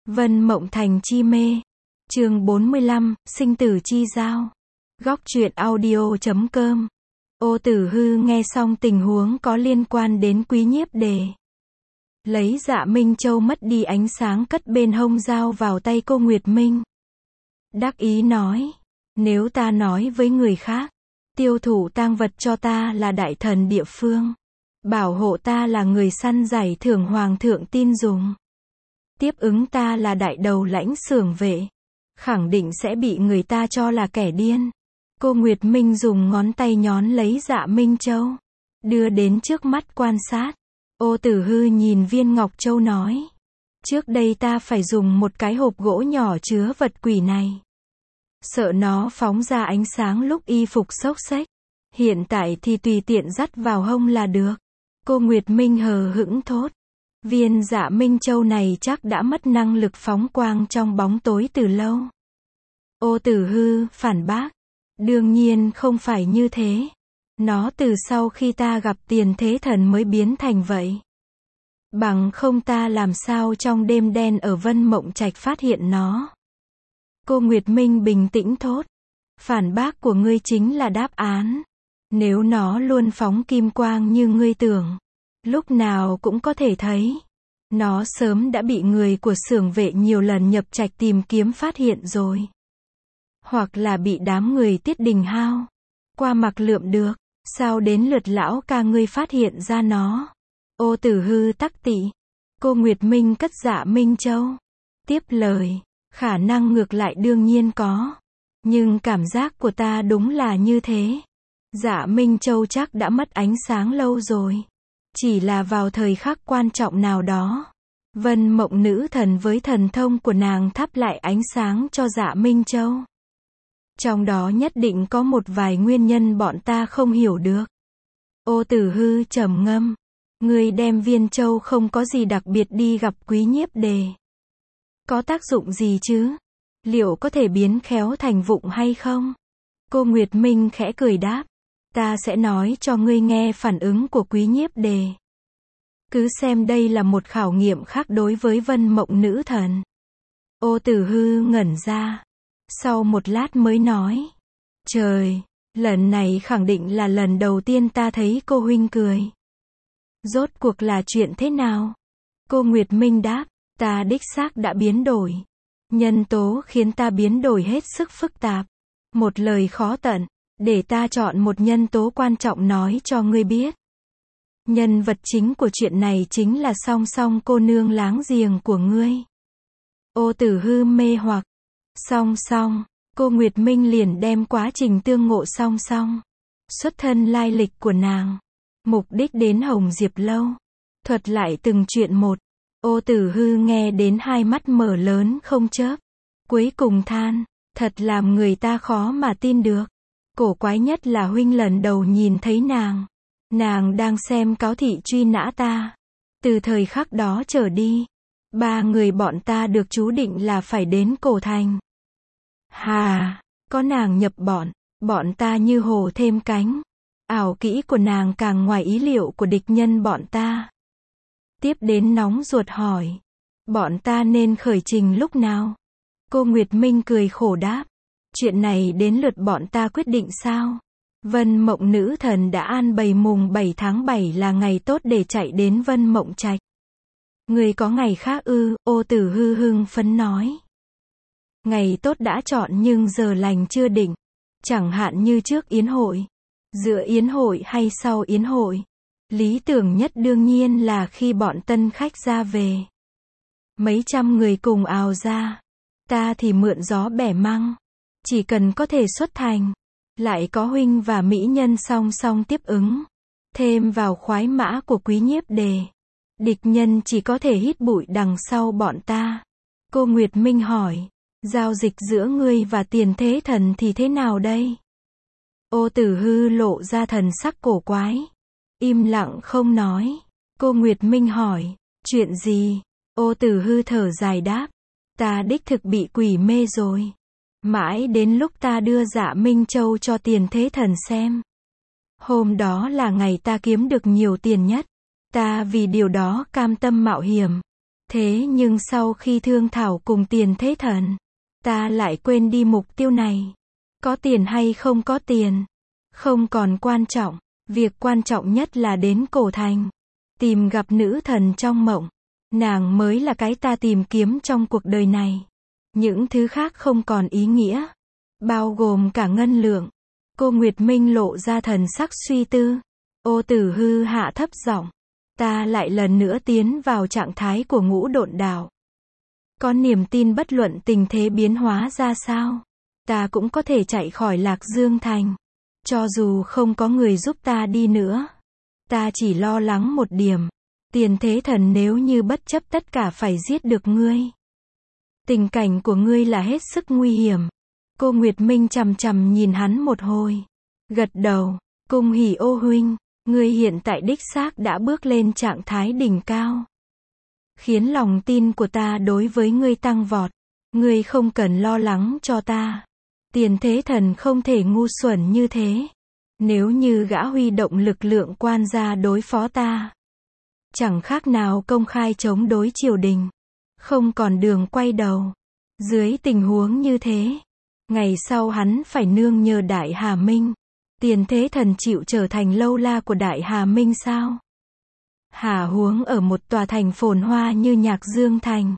Vân Mộng Thành chi mê. Chương 45, sinh tử chi giao. Góc truyện audio.com. Ô Tử Hư nghe xong tình huống có liên quan đến Quý Nhiếp Đề. Lấy Dạ Minh Châu mất đi ánh sáng cất bên hông dao vào tay cô Nguyệt Minh. Đắc ý nói, nếu ta nói với người khác, tiêu thụ tang vật cho ta là đại thần địa phương, bảo hộ ta là người săn giải thưởng hoàng thượng tin dùng, tiếp ứng ta là đại đầu lãnh xưởng vệ, khẳng định sẽ bị người ta cho là kẻ điên. Cô Nguyệt Minh dùng ngón tay nhón lấy Dạ Minh Châu, đưa đến trước mắt quan sát. Ô Tử Hư nhìn viên ngọc châu nói, trước đây ta phải dùng một cái hộp gỗ nhỏ chứa vật quỷ này, sợ nó phóng ra ánh sáng lúc y phục xốc xếch. Hiện tại thì tùy tiện dắt vào hông là được. Cô Nguyệt Minh hờ hững thốt, viên Dạ Minh Châu này chắc đã mất năng lực phóng quang trong bóng tối từ lâu. Ô Tử Hư phản bác, đương nhiên không phải như thế. Nó từ sau khi ta gặp Tiền Thế Thần mới biến thành vậy. Bằng không ta làm sao trong đêm đen ở Vân Mộng Trạch phát hiện nó. Cô Nguyệt Minh bình tĩnh thốt, phản bác của ngươi chính là đáp án. Nếu nó luôn phóng kim quang như ngươi tưởng, lúc nào cũng có thể thấy, nó sớm đã bị người của xưởng vệ nhiều lần nhập trạch tìm kiếm phát hiện rồi. Hoặc là bị đám người Tiết Đình Hao qua mặc lượm được. Sao đến lượt lão ca ngươi phát hiện ra nó? Ô Tử Hư tắc tị. Cô Nguyệt Minh cất Dạ Minh Châu. Tiếp lời, khả năng ngược lại đương nhiên có. Nhưng cảm giác của ta đúng là như thế. Dạ Minh Châu chắc đã mất ánh sáng lâu rồi. Chỉ là vào thời khắc quan trọng nào đó, Vân Mộng nữ thần với thần thông của nàng thắp lại ánh sáng cho Dạ Minh Châu. Trong đó nhất định có một vài nguyên nhân bọn ta không hiểu được. Ô Tử Hư trầm ngâm, ngươi đem viên châu không có gì đặc biệt đi gặp Quý Nhiếp Đề. Có tác dụng gì chứ? Liệu có thể biến khéo thành vụng hay không? Cô Nguyệt Minh khẽ cười đáp, ta sẽ nói cho ngươi nghe phản ứng của Quý Nhiếp Đề. Cứ xem đây là một khảo nghiệm khác đối với Vân Mộng nữ thần. Ô Tử Hư ngẩn ra. Sau một lát mới nói, trời, lần này khẳng định là lần đầu tiên ta thấy cô huynh cười. Rốt cuộc là chuyện thế nào? Cô Nguyệt Minh đáp, ta đích xác đã biến đổi. Nhân tố khiến ta biến đổi hết sức phức tạp. Một lời khó tận, để ta chọn một nhân tố quan trọng nói cho ngươi biết. Nhân vật chính của chuyện này chính là Song Song cô nương láng giềng của ngươi. Ô Tử Hư mê hoặc. Song Song, cô Nguyệt Minh liền đem quá trình tương ngộ Song Song, xuất thân lai lịch của nàng, mục đích đến Hồng Diệp Lâu, thuật lại từng chuyện một. Ô Tử Hư nghe đến hai mắt mở lớn không chớp, cuối cùng than, thật làm người ta khó mà tin được. Cổ quái nhất là huynh lần đầu nhìn thấy nàng đang xem cáo thị truy nã ta. Từ thời khắc đó trở đi, ba người bọn ta được chú định là phải đến Cổ Thành. Hà, có nàng nhập bọn ta như hổ thêm cánh. Ảo kỹ của nàng càng ngoài ý liệu của địch nhân bọn ta. Tiếp đến nóng ruột hỏi, bọn ta nên khởi trình lúc nào? Cô Nguyệt Minh cười khổ đáp, chuyện này đến lượt bọn ta quyết định sao? Vân Mộng nữ thần đã an bày mùng 7 tháng 7 là ngày tốt để chạy đến Vân Mộng Trạch. Người có ngày khác ư? Ô Tử Hư hưng phấn nói. Ngày tốt đã chọn nhưng giờ lành chưa định. Chẳng hạn như trước yến hội, giữa yến hội hay sau yến hội. Lý tưởng nhất đương nhiên là khi bọn tân khách ra về. Mấy trăm người cùng ào ra. Ta thì mượn gió bẻ măng. Chỉ cần có thể xuất thành. Lại có huynh và mỹ nhân song song tiếp ứng. Thêm vào khoái mã của Quý Nhiếp Đề. Địch nhân chỉ có thể hít bụi đằng sau bọn ta. Cô Nguyệt Minh hỏi, giao dịch giữa ngươi và Tiền Thế Thần thì thế nào đây? Ô Tử Hư lộ ra thần sắc cổ quái, im lặng không nói. Cô Nguyệt Minh hỏi, chuyện gì? Ô Tử Hư thở dài đáp, ta đích thực bị quỷ mê rồi. Mãi đến lúc ta đưa Dạ Minh Châu cho Tiền Thế Thần xem. Hôm đó là ngày ta kiếm được nhiều tiền nhất. Ta vì điều đó cam tâm mạo hiểm. Thế nhưng sau khi thương thảo cùng Tiền Thế Thần, ta lại quên đi mục tiêu này. Có tiền hay không có tiền, không còn quan trọng. Việc quan trọng nhất là đến cổ thành, tìm gặp nữ thần trong mộng. Nàng mới là cái ta tìm kiếm trong cuộc đời này. Những thứ khác không còn ý nghĩa, bao gồm cả ngân lượng. Cô Nguyệt Minh lộ ra thần sắc suy tư. Ô Tử Hư hạ thấp giọng, ta lại lần nữa tiến vào trạng thái của ngũ độn đạo. Có niềm tin bất luận tình thế biến hóa ra sao, ta cũng có thể chạy khỏi Lạc Dương Thành. Cho dù không có người giúp ta đi nữa, ta chỉ lo lắng một điểm. Tiền Thế Thần nếu như bất chấp tất cả phải giết được ngươi. Tình cảnh của ngươi là hết sức nguy hiểm. Cô Nguyệt Minh chằm chằm nhìn hắn một hồi. Gật đầu, Cung Hỉ Ô huynh, ngươi hiện tại đích xác đã bước lên trạng thái đỉnh cao. Khiến lòng tin của ta đối với ngươi tăng vọt. Ngươi không cần lo lắng cho ta. Tiền Thế Thần không thể ngu xuẩn như thế. Nếu như gã huy động lực lượng quan gia đối phó ta, chẳng khác nào công khai chống đối triều đình. Không còn đường quay đầu. Dưới tình huống như thế, ngày sau hắn phải nương nhờ Đại Hà Minh. Tiền Thế Thần chịu trở thành lâu la của Đại Hà Minh sao? Hà huống ở một tòa thành phồn hoa như Nhạc Dương Thành.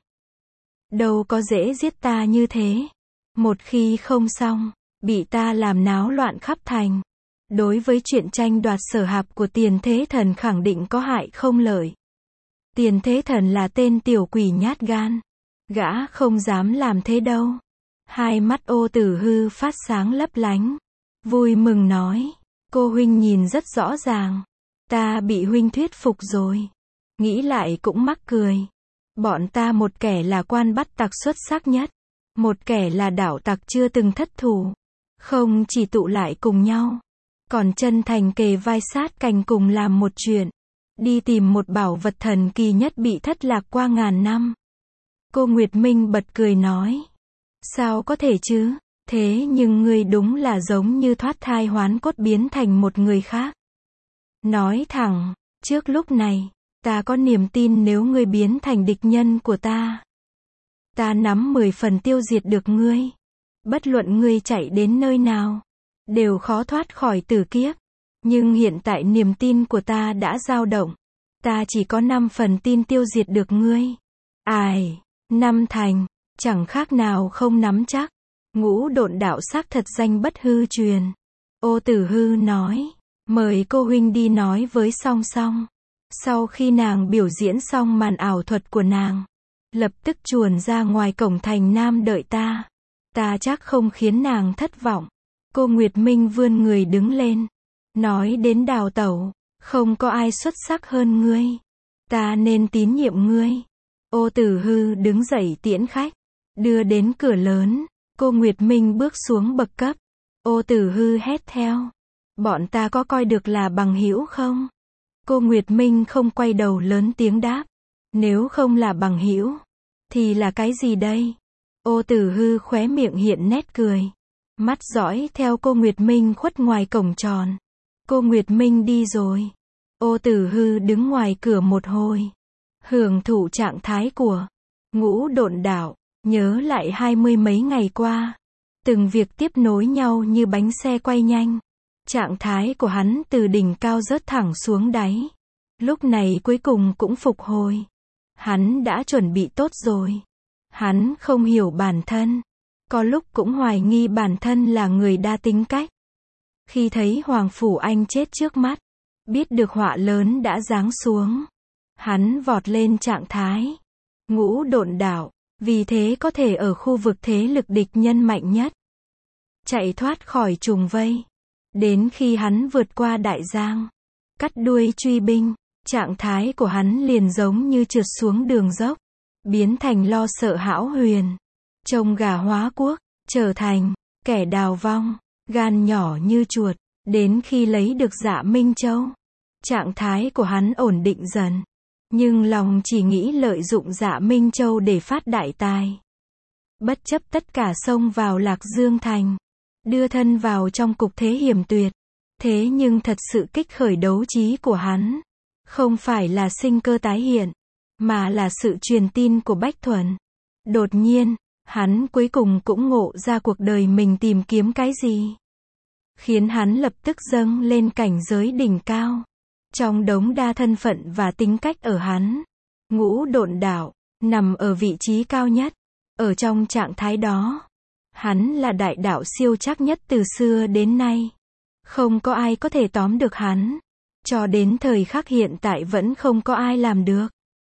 Đâu có dễ giết ta như thế. Một khi không xong, bị ta làm náo loạn khắp thành. Đối với chuyện tranh đoạt sở hạp của Tiền Thế Thần khẳng định có hại không lợi. Tiền Thế Thần là tên tiểu quỷ nhát gan. Gã không dám làm thế đâu. Hai mắt Ô Tử Hư phát sáng lấp lánh. Vui mừng nói, cô huynh nhìn rất rõ ràng. Ta bị huynh thuyết phục rồi. Nghĩ lại cũng mắc cười. Bọn ta một kẻ là quan bắt tặc xuất sắc nhất. Một kẻ là đảo tặc chưa từng thất thủ. Không chỉ tụ lại cùng nhau, còn chân thành kề vai sát cành cùng làm một chuyện. Đi tìm một bảo vật thần kỳ nhất bị thất lạc qua ngàn năm. Cô Nguyệt Minh bật cười nói. Sao có thể chứ? Thế nhưng ngươi đúng là giống như thoát thai hoán cốt biến thành một người khác. Nói thẳng, trước lúc này, ta có niềm tin nếu ngươi biến thành địch nhân của ta, ta nắm 10 phần tiêu diệt được ngươi. Bất luận ngươi chạy đến nơi nào, đều khó thoát khỏi tử kiếp. Nhưng hiện tại niềm tin của ta đã dao động. Ta chỉ có 5 phần tin tiêu diệt được ngươi. Ai, 5 thành, chẳng khác nào không nắm chắc. Ngũ độn đạo xác thật danh bất hư truyền. Ô Tử Hư nói, mời cô huynh đi nói với Song Song. Sau khi nàng biểu diễn xong màn ảo thuật của nàng, lập tức chuồn ra ngoài cổng thành Nam đợi ta. Ta chắc không khiến nàng thất vọng. Cô Nguyệt Minh vươn người đứng lên. Nói đến đào tẩu, không có ai xuất sắc hơn ngươi. Ta nên tín nhiệm ngươi. Ô Tử Hư đứng dậy tiễn khách. Đưa đến cửa lớn, cô Nguyệt Minh bước xuống bậc cấp. Ô Tử Hư hét theo. Bọn ta có coi được là bằng hữu không? Cô Nguyệt Minh không quay đầu lớn tiếng đáp. Nếu không là bằng hữu, thì là cái gì đây? Ô Tử Hư khóe miệng hiện nét cười. Mắt dõi theo cô Nguyệt Minh khuất ngoài cổng tròn. Cô Nguyệt Minh đi rồi. Ô Tử Hư đứng ngoài cửa một hồi. Hưởng thụ trạng thái của ngũ độn đạo. Nhớ lại 20 mấy ngày qua. Từng việc tiếp nối nhau như bánh xe quay nhanh. Trạng thái của hắn từ đỉnh cao rớt thẳng xuống đáy. Lúc này cuối cùng cũng phục hồi. Hắn đã chuẩn bị tốt rồi. Hắn không hiểu bản thân. Có lúc cũng hoài nghi bản thân là người đa tính cách. Khi thấy Hoàng Phủ Anh chết trước mắt, biết được họa lớn đã giáng xuống, hắn vọt lên trạng thái ngũ độn đạo, vì thế có thể ở khu vực thế lực địch nhân mạnh nhất, chạy thoát khỏi trùng vây. Đến khi hắn vượt qua đại giang, cắt đuôi truy binh, trạng thái của hắn liền giống như trượt xuống đường dốc, biến thành lo sợ hão huyền, trông gà hóa quốc, trở thành kẻ đào vong, gan nhỏ như chuột. Đến khi lấy được Dạ Minh Châu, trạng thái của hắn ổn định dần, nhưng lòng chỉ nghĩ lợi dụng Dạ Minh Châu để phát đại tài. Bất chấp tất cả xông vào Lạc Dương Thành, đưa thân vào trong cục thế hiểm tuyệt. Thế nhưng thật sự kích khởi đấu trí của hắn, không phải là sinh cơ tái hiện, mà là sự truyền tin của Bách Thuần. Đột nhiên, hắn cuối cùng cũng ngộ ra cuộc đời mình tìm kiếm cái gì, khiến hắn lập tức dâng lên cảnh giới đỉnh cao. Trong đống đa thân phận và tính cách ở hắn, Ngũ Độn Đạo nằm ở vị trí cao nhất. Ở trong trạng thái đó, hắn là đại đạo siêu chắc nhất từ xưa đến nay. Không có ai có thể tóm được hắn. Cho đến thời khắc hiện tại vẫn không có ai làm được.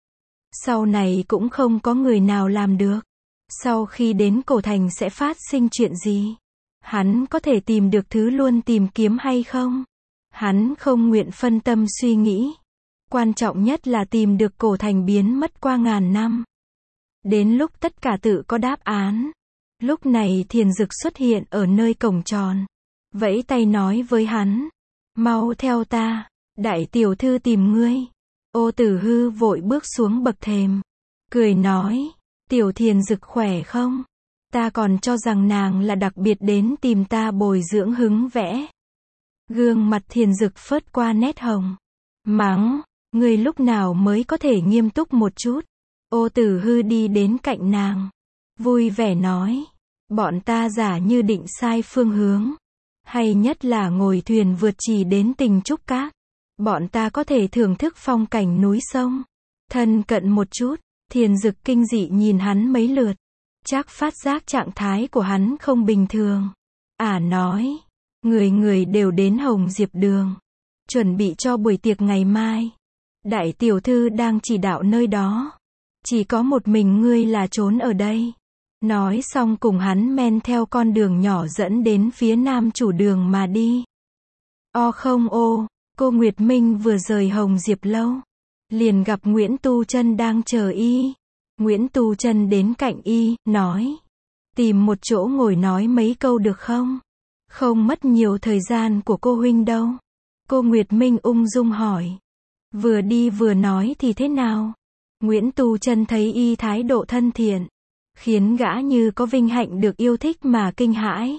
Sau này cũng không có người nào làm được. Sau khi đến cổ thành sẽ phát sinh chuyện gì? Hắn có thể tìm được thứ luôn tìm kiếm hay không? Hắn không nguyện phân tâm suy nghĩ. Quan trọng nhất là tìm được cổ thành biến mất qua ngàn năm. Đến lúc tất cả tự có đáp án. Lúc này Thiền Dực xuất hiện ở nơi cổng tròn. Vẫy tay nói với hắn. Mau theo ta, đại tiểu thư tìm ngươi. Ô Tử Hư vội bước xuống bậc thềm. Cười nói, tiểu Thiền Dực khỏe không? Ta còn cho rằng nàng là đặc biệt đến tìm ta bồi dưỡng hứng vẽ. Gương mặt Thiền Dực phớt qua nét hồng. Mắng, ngươi lúc nào mới có thể nghiêm túc một chút? Ô Tử Hư đi đến cạnh nàng. Vui vẻ nói, bọn ta giả như định sai phương hướng. Hay nhất là ngồi thuyền vượt chỉ đến Tình Trúc Các. Bọn ta có thể thưởng thức phong cảnh núi sông. Thân cận một chút, Thiền Dực kinh dị nhìn hắn mấy lượt. Chắc phát giác trạng thái của hắn không bình thường. Nói, người người đều đến Hồng Diệp Đường. Chuẩn bị cho buổi tiệc ngày mai. Đại tiểu thư đang chỉ đạo nơi đó. Chỉ có một mình ngươi là trốn ở đây. Nói xong cùng hắn men theo con đường nhỏ dẫn đến phía nam chủ đường mà đi. Không ô, cô Nguyệt Minh vừa rời Hồng Diệp Lâu. Liền gặp Nguyễn Tu Chân đang chờ y. Nguyễn Tu Chân đến cạnh y, nói. Tìm một chỗ ngồi nói mấy câu được không? Không mất nhiều thời gian của cô huynh đâu. Cô Nguyệt Minh ung dung hỏi. Vừa đi vừa nói thì thế nào? Nguyễn Tu Chân thấy y thái độ thân thiện, khiến gã như có vinh hạnh được yêu thích mà kinh hãi.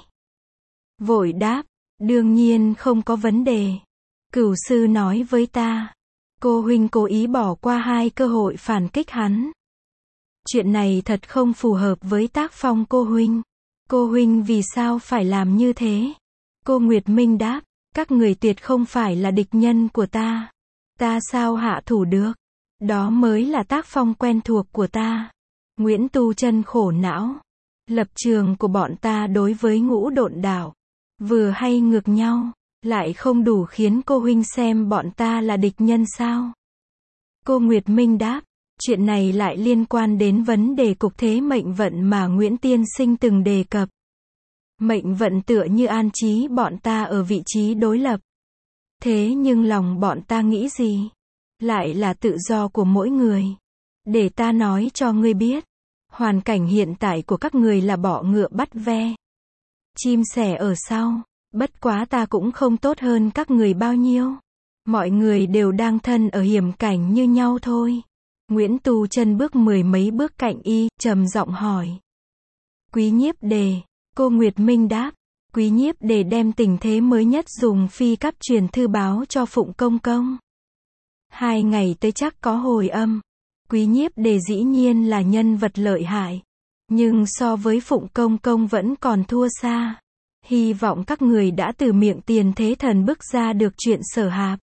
Vội đáp, đương nhiên không có vấn đề. Cửu sư nói với ta, cô huynh cố ý bỏ qua 2 cơ hội phản kích hắn. Chuyện này thật không phù hợp với tác phong cô huynh. Cô huynh vì sao phải làm như thế? Cô Nguyệt Minh đáp, các người tuyệt không phải là địch nhân của ta. Ta sao hạ thủ được? Đó mới là tác phong quen thuộc của ta. Nguyễn Tu Chân khổ não. Lập trường của bọn ta đối với Ngũ Độn Đạo vừa hay ngược nhau, lại không đủ khiến cô huynh xem bọn ta là địch nhân sao? Cô Nguyệt Minh đáp, chuyện này lại liên quan đến vấn đề cục thế mệnh vận mà Nguyễn Tiên Sinh từng đề cập. Mệnh vận tựa như an trí bọn ta ở vị trí đối lập. Thế nhưng lòng bọn ta nghĩ gì? Lại là tự do của mỗi người. Để ta nói cho ngươi biết. Hoàn cảnh hiện tại của các người là bọ ngựa bắt ve. Chim sẻ ở sau. Bất quá ta cũng không tốt hơn các người bao nhiêu. Mọi người đều đang thân ở hiểm cảnh như nhau thôi. Nguyễn Tu Chân bước 10 mấy bước cạnh y, trầm giọng hỏi. Quý Nhiếp Đề. Cô Nguyệt Minh đáp. Quý Nhiếp Đề đem tình thế mới nhất dùng phi cấp truyền thư báo cho Phụng Công Công. 2 ngày tới chắc có hồi âm. Quý Nhiếp Đề dĩ nhiên là nhân vật lợi hại. Nhưng so với Phụng Công Công vẫn còn thua xa. Hy vọng các người đã từ miệng Tiền Thế Thần bức ra được chuyện Sở Hạp.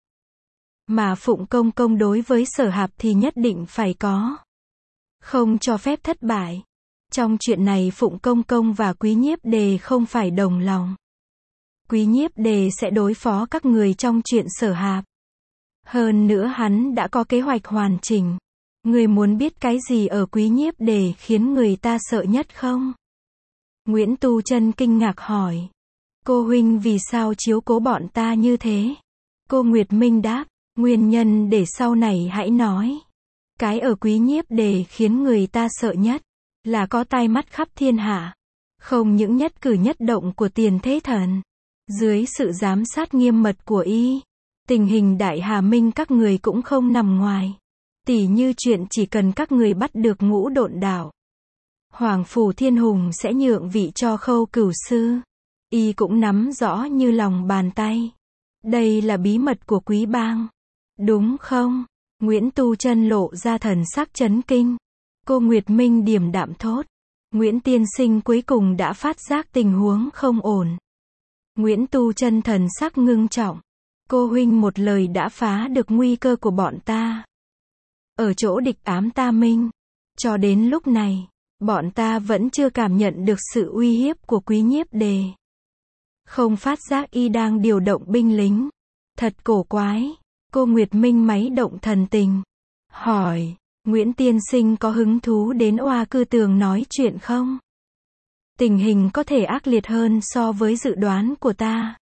Mà Phụng Công Công đối với Sở Hạp thì nhất định phải có. Không cho phép thất bại. Trong chuyện này Phụng Công Công và Quý Nhiếp Đề không phải đồng lòng. Quý Nhiếp Đề sẽ đối phó các người trong chuyện Sở Hạp. Hơn nữa hắn đã có kế hoạch hoàn chỉnh. Người muốn biết cái gì ở Quý Nhiếp Đề khiến người ta sợ nhất không? Nguyễn Tu Chân kinh ngạc hỏi. Cô huynh vì sao chiếu cố bọn ta như thế? Cô Nguyệt Minh đáp, nguyên nhân để sau này hãy nói. Cái ở Quý Nhiếp Đề khiến người ta sợ nhất là có tai mắt khắp thiên hạ. Không những nhất cử nhất động của Tiền Thế Thần. Dưới sự giám sát nghiêm mật của y, tình hình Đại Hà Minh các người cũng không nằm ngoài. Tỉ như chuyện chỉ cần các người bắt được Ngũ Độn Đạo, Hoàng Phủ Thiên Hùng sẽ nhượng vị cho Khâu Cửu sư. Y cũng nắm rõ như lòng bàn tay. Đây là bí mật của Quý bang. Đúng không? Nguyễn Tu Chân lộ ra thần sắc chấn kinh. Cô Nguyệt Minh điềm đạm thốt. Nguyễn tiên sinh cuối cùng đã phát giác tình huống không ổn. Nguyễn Tu Chân thần sắc ngưng trọng. Cô huynh một lời đã phá được nguy cơ của bọn ta. Ở chỗ địch ám ta minh. Cho đến lúc này, bọn ta vẫn chưa cảm nhận được sự uy hiếp của Quý Nhiếp Đề. Không phát giác y đang điều động binh lính. Thật cổ quái. Cô Nguyệt Minh máy động thần tình. Hỏi, Nguyễn tiên sinh có hứng thú đến Oa Cư Tường nói chuyện không? Tình hình có thể ác liệt hơn so với dự đoán của ta.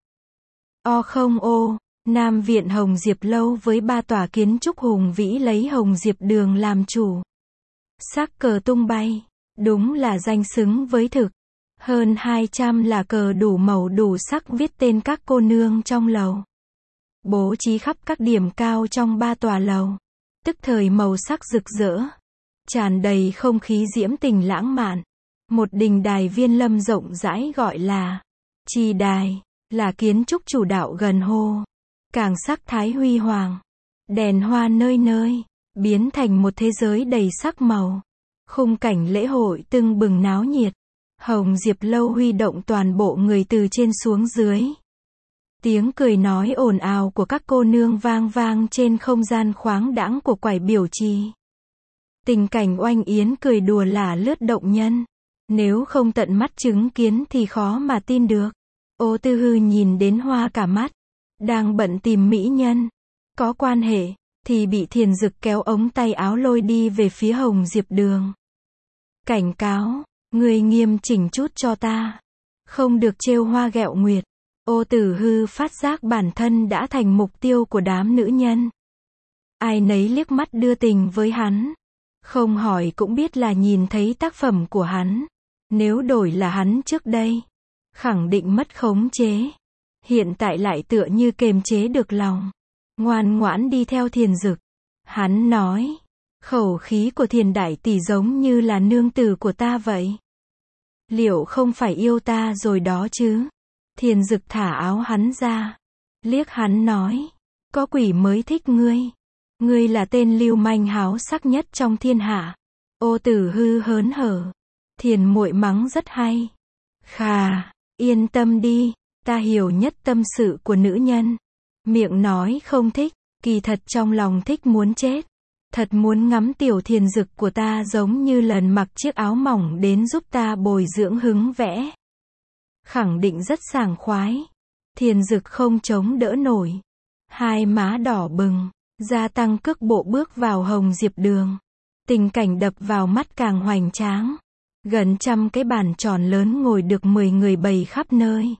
Không ô, Nam Viện Hồng Diệp Lâu với 3 tòa kiến trúc hùng vĩ lấy Hồng Diệp Đường làm chủ. Sắc cờ tung bay, đúng là danh xứng với thực. Hơn 200 là cờ đủ màu đủ sắc viết tên các cô nương trong lầu. Bố trí khắp các điểm cao trong 3 tòa lầu. Tức thời màu sắc rực rỡ. Tràn đầy không khí diễm tình lãng mạn. Một đình đài viên lâm rộng rãi gọi là Trì Đài, là kiến trúc chủ đạo gần hồ. Càng sắc thái huy hoàng. Đèn hoa nơi nơi, biến thành một thế giới đầy sắc màu. Khung cảnh lễ hội tưng bừng náo nhiệt. Hồng Diệp Lâu huy động toàn bộ người từ trên xuống dưới. Tiếng cười nói ồn ào của các cô nương vang vang trên không gian khoáng đãng của quải biểu trì. Tình cảnh oanh yến cười đùa là lướt động nhân. Nếu không tận mắt chứng kiến thì khó mà tin được. Ô Tư Hư nhìn đến hoa cả mắt. Đang bận tìm mỹ nhân. Có quan hệ, thì bị Thiền Dực kéo ống tay áo lôi đi về phía Hồng Diệp Đường. Cảnh cáo, người nghiêm chỉnh chút cho ta. Không được trêu hoa ghẹo nguyệt. Ô Tử Hư phát giác bản thân đã thành mục tiêu của đám nữ nhân. Ai nấy liếc mắt đưa tình với hắn. Không hỏi cũng biết là nhìn thấy tác phẩm của hắn. Nếu đổi là hắn trước đây, khẳng định mất khống chế. Hiện tại lại tựa như kềm chế được lòng. Ngoan ngoãn đi theo Thiền Dực. Hắn nói, khẩu khí của Thiền đại tỷ giống như là nương tử của ta vậy. Liệu không phải yêu ta rồi đó chứ? Thiền Dực thả áo hắn ra. Liếc hắn nói, có quỷ mới thích ngươi. Ngươi là tên lưu manh háo sắc nhất trong thiên hạ. Ô Tử Hư hớn hở. Thiền muội mắng rất hay. Khà, yên tâm đi, ta hiểu nhất tâm sự của nữ nhân. Miệng nói không thích, kỳ thật trong lòng thích muốn chết. Thật muốn ngắm tiểu Thiền Dực của ta giống như lần mặc chiếc áo mỏng đến giúp ta bồi dưỡng hứng vẽ. Khẳng định rất sảng khoái. Thiền Dực không chống đỡ nổi. Hai má đỏ bừng, gia tăng cước bộ bước vào Hồng Diệp Đường. Tình cảnh đập vào mắt càng hoành tráng. Gần 100 cái bàn tròn lớn ngồi được 10 người bày khắp nơi.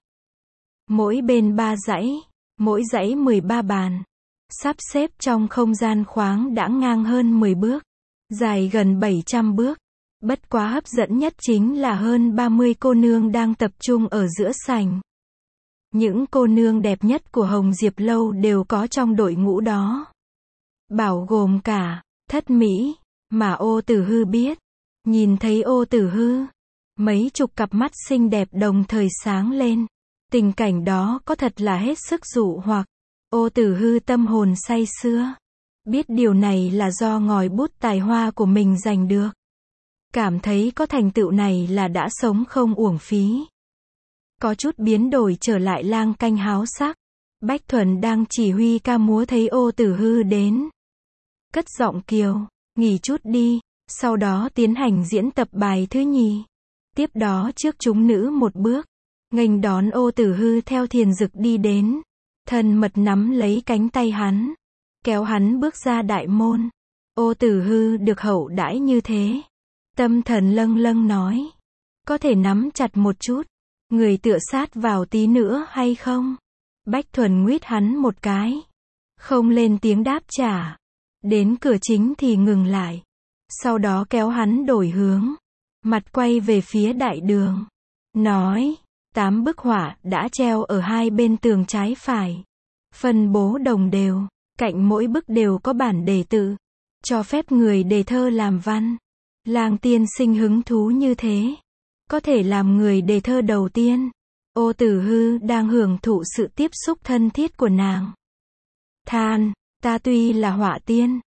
Mỗi bên 3 dãy, mỗi dãy 13 bàn. Sắp xếp trong không gian khoáng đã ngang hơn 10 bước, dài gần 700 bước. Bất quá hấp dẫn nhất chính là hơn 30 cô nương đang tập trung ở giữa sảnh. Những cô nương đẹp nhất của Hồng Diệp Lâu đều có trong đội ngũ đó. Bảo gồm cả Thất Mỹ, mà Ô Tử Hư biết. Nhìn thấy Ô Tử Hư, mấy chục cặp mắt xinh đẹp đồng thời sáng lên. Tình cảnh đó có thật là hết sức dụ hoặc. Ô Tử Hư tâm hồn say sưa. Biết điều này là do ngòi bút tài hoa của mình giành được. Cảm thấy có thành tựu này là đã sống không uổng phí. Có chút biến đổi trở lại lang canh háo sắc. Bách Thuần đang chỉ huy ca múa thấy Ô Tử Hư đến. Cất giọng kiều, nghỉ chút đi, sau đó tiến hành diễn tập bài thứ nhì. Tiếp đó trước chúng nữ một bước, nghênh đón Ô Tử Hư theo Thiền Dực đi đến. Thân mật nắm lấy cánh tay hắn, kéo hắn bước ra đại môn. Ô Tử Hư được hậu đãi như thế. Tâm thần lâng lâng nói, có thể nắm chặt một chút, người tựa sát vào tí nữa hay không? Bách Thuần nguyết hắn một cái. Không lên tiếng đáp trả. Đến cửa chính thì ngừng lại. Sau đó kéo hắn đổi hướng. Mặt quay về phía đại đường. Nói, 8 bức họa đã treo ở hai bên tường trái phải. Phân bố đồng đều. Cạnh mỗi bức đều có bản đề tự. Cho phép người đề thơ làm văn. Lang tiên sinh hứng thú như thế. Có thể làm người đề thơ đầu tiên. Ô Tử Hư đang hưởng thụ sự tiếp xúc thân thiết của nàng. Than, ta tuy là họa tiên,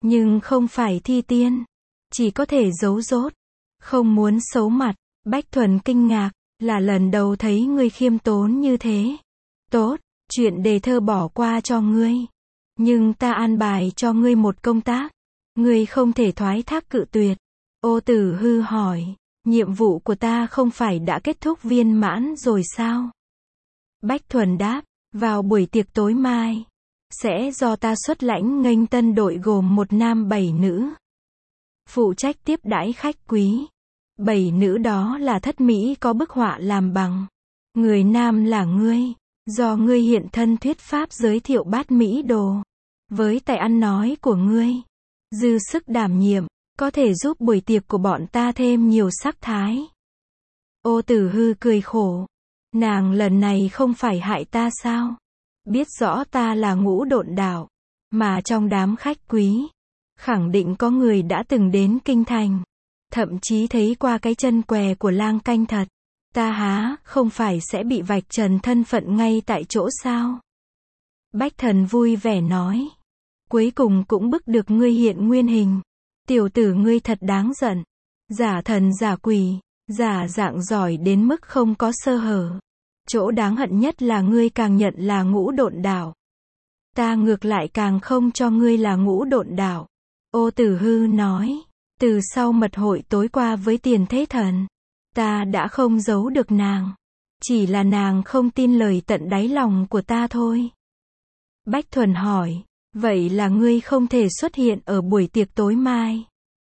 nhưng không phải thi tiên. Chỉ có thể giấu dốt. Không muốn xấu mặt. Bách Thuần kinh ngạc, là lần đầu thấy ngươi khiêm tốn như thế. Tốt, chuyện đề thơ bỏ qua cho ngươi. Nhưng ta an bài cho ngươi một công tác. Ngươi không thể thoái thác cự tuyệt. Ô Tử Hư hỏi, nhiệm vụ của ta không phải đã kết thúc viên mãn rồi sao? Bách Thuần đáp, vào buổi tiệc tối mai, sẽ do ta xuất lãnh nghênh tân đội gồm 1 nam 7 nữ. Phụ trách tiếp đãi khách quý. 7 nữ đó là thất mỹ có bức họa làm bằng. Người nam là ngươi. Do ngươi hiện thân thuyết pháp giới thiệu bát mỹ đồ. Với tài ăn nói của ngươi, dư sức đảm nhiệm, có thể giúp buổi tiệc của bọn ta thêm nhiều sắc thái. Ô Tử Hư cười khổ. Nàng lần này không phải hại ta sao? Biết rõ ta là Ngũ Độn Đạo, mà trong đám khách quý, khẳng định có người đã từng đến kinh thành. Thậm chí thấy qua cái chân què của lang canh thật. Ta há, không phải sẽ bị vạch trần thân phận ngay tại chỗ sao? Bách Thần vui vẻ nói. Cuối cùng cũng bức được ngươi hiện nguyên hình. Tiểu tử ngươi thật đáng giận. Giả thần giả quỷ, giả dạng giỏi đến mức không có sơ hở. Chỗ đáng hận nhất là ngươi càng nhận là Ngũ Độn Đạo. Ta ngược lại càng không cho ngươi là Ngũ Độn Đạo. Ô Tử Hư nói. Từ sau mật hội tối qua với Tiền Thế Thần, ta đã không giấu được nàng. Chỉ là nàng không tin lời tận đáy lòng của ta thôi. Bách Thuần hỏi, vậy là ngươi không thể xuất hiện ở buổi tiệc tối mai?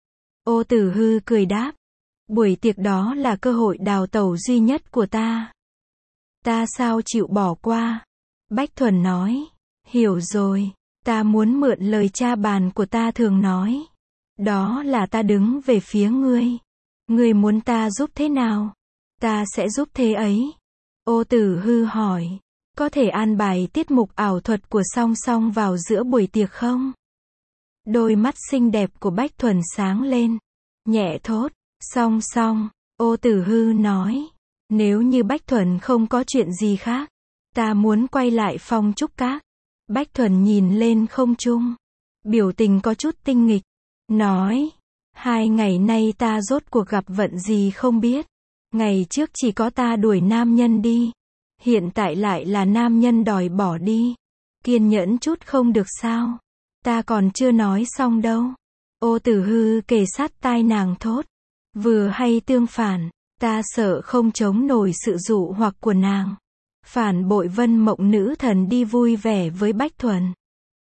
Ô Tử Hư cười đáp, buổi tiệc đó là cơ hội đào tẩu duy nhất của ta. Ta sao chịu bỏ qua? Bách Thuần nói, hiểu rồi, ta muốn mượn lời cha bàn của ta thường nói. Đó là ta đứng về phía ngươi. Ngươi muốn ta giúp thế nào? Ta sẽ giúp thế ấy. Ô Tử Hư hỏi, có thể an bài tiết mục ảo thuật của Song Song vào giữa buổi tiệc không? Đôi mắt xinh đẹp của Bách Thuần sáng lên. Nhẹ thốt, Song Song. Ô Tử Hư nói, nếu như Bách Thuần không có chuyện gì khác, ta muốn quay lại Phong Trúc Các. Bách Thuần nhìn lên không trung, biểu tình có chút tinh nghịch. Nói, 2 ngày nay ta rốt cuộc gặp vận gì không biết. Ngày trước chỉ có ta đuổi nam nhân đi. Hiện tại lại là nam nhân đòi bỏ đi. Kiên nhẫn chút không được sao? Ta còn chưa nói xong đâu. Ô Tử Hư kề sát tai nàng thốt. Vừa hay tương phản, ta sợ không chống nổi sự dụ hoặc của nàng. Phản bội Vân Mộng nữ thần đi vui vẻ với Bách Thuần.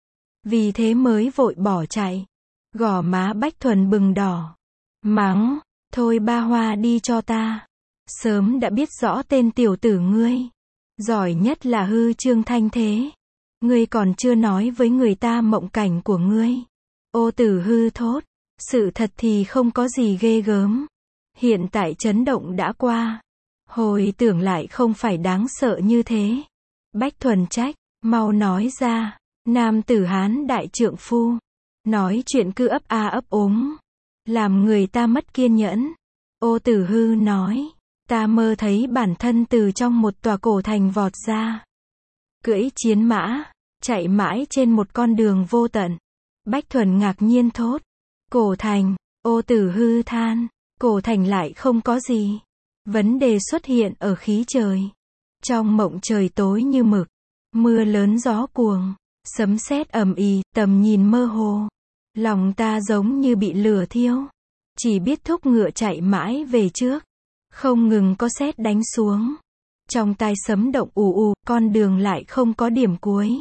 Vì thế mới vội bỏ chạy. Gò má Bách Thuần bừng đỏ. Mắng, thôi ba hoa đi cho ta. Sớm đã biết rõ tên tiểu tử ngươi. Giỏi nhất là hư trương thanh thế. Ngươi còn chưa nói với người ta mộng cảnh của ngươi. Ô Tử Hư thốt, sự thật thì không có gì ghê gớm. Hiện tại chấn động đã qua. Hồi tưởng lại không phải đáng sợ như thế. Bách Thuần trách, mau nói ra. Nam tử Hán đại trượng phu. Nói chuyện cứ ấp a ấp úng, làm người ta mất kiên nhẫn. Ô Tử Hư nói, ta mơ thấy bản thân từ trong một tòa cổ thành vọt ra. Cưỡi chiến mã, chạy mãi trên một con đường vô tận. Bách Thuần ngạc nhiên thốt, cổ thành. Ô Tử Hư than, cổ thành lại không có gì. Vấn đề xuất hiện ở khí trời. Trong mộng trời tối như mực, mưa lớn gió cuồng, sấm sét ầm ĩ, tầm nhìn mơ hồ. Lòng ta giống như bị lửa thiêu. Chỉ biết thúc ngựa chạy mãi về trước. Không ngừng có sét đánh xuống. Trong tai sấm động ù ù, con đường lại không có điểm cuối.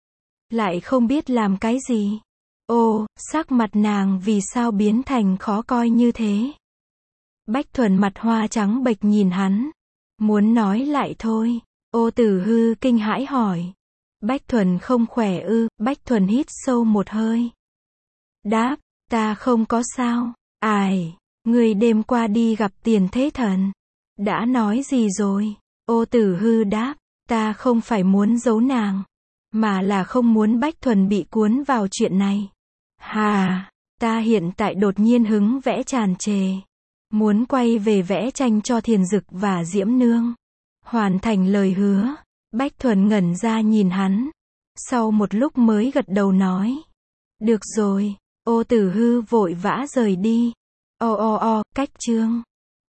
Lại không biết làm cái gì. Ô, sắc mặt nàng vì sao biến thành khó coi như thế? Bách Thuần mặt hoa trắng bệch nhìn hắn. Muốn nói lại thôi. Ô Tử Hư kinh hãi hỏi. Bách Thuần không khỏe ư? Bách Thuần hít sâu một hơi. Đáp, ta không có sao. Ai, người đêm qua đi gặp Tiền Thế Thần. Đã nói gì rồi? Ô Tử Hư đáp, ta không phải muốn giấu nàng, mà là không muốn Bách Thuần bị cuốn vào chuyện này. Hà, ta hiện tại đột nhiên hứng vẽ tràn trề. Muốn quay về vẽ tranh cho Thiền Dực và Diễm Nương. Hoàn thành lời hứa. Bách Thuần ngẩn ra nhìn hắn. Sau một lúc mới gật đầu nói. Được rồi, Ô Tử Hư vội vã rời đi. Cách chương